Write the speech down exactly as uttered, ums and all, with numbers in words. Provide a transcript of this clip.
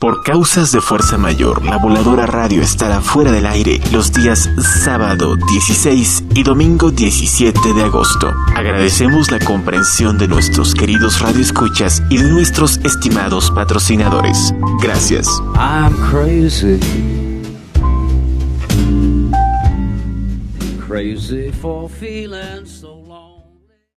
Por causas de fuerza mayor, la Voladora Radio estará fuera del aire los días sábado dieciséis y domingo diecisiete de agosto. Agradecemos la comprensión de nuestros queridos radioescuchas y de nuestros estimados patrocinadores. Gracias. I'm crazy. Crazy for feeling so